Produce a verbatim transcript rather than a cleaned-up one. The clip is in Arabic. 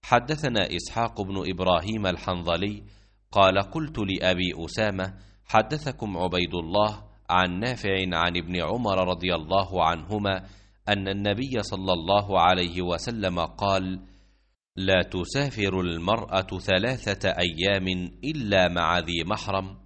حدثنا إسحاق بن إبراهيم الحنظلي قال قلت لأبي أسامة حدثكم عبيد الله عن نافع عن ابن عمر رضي الله عنهما أن النبي صلى الله عليه وسلم قال: لا تسافر المرأة ثلاثة أيام إلا مع ذي محرم،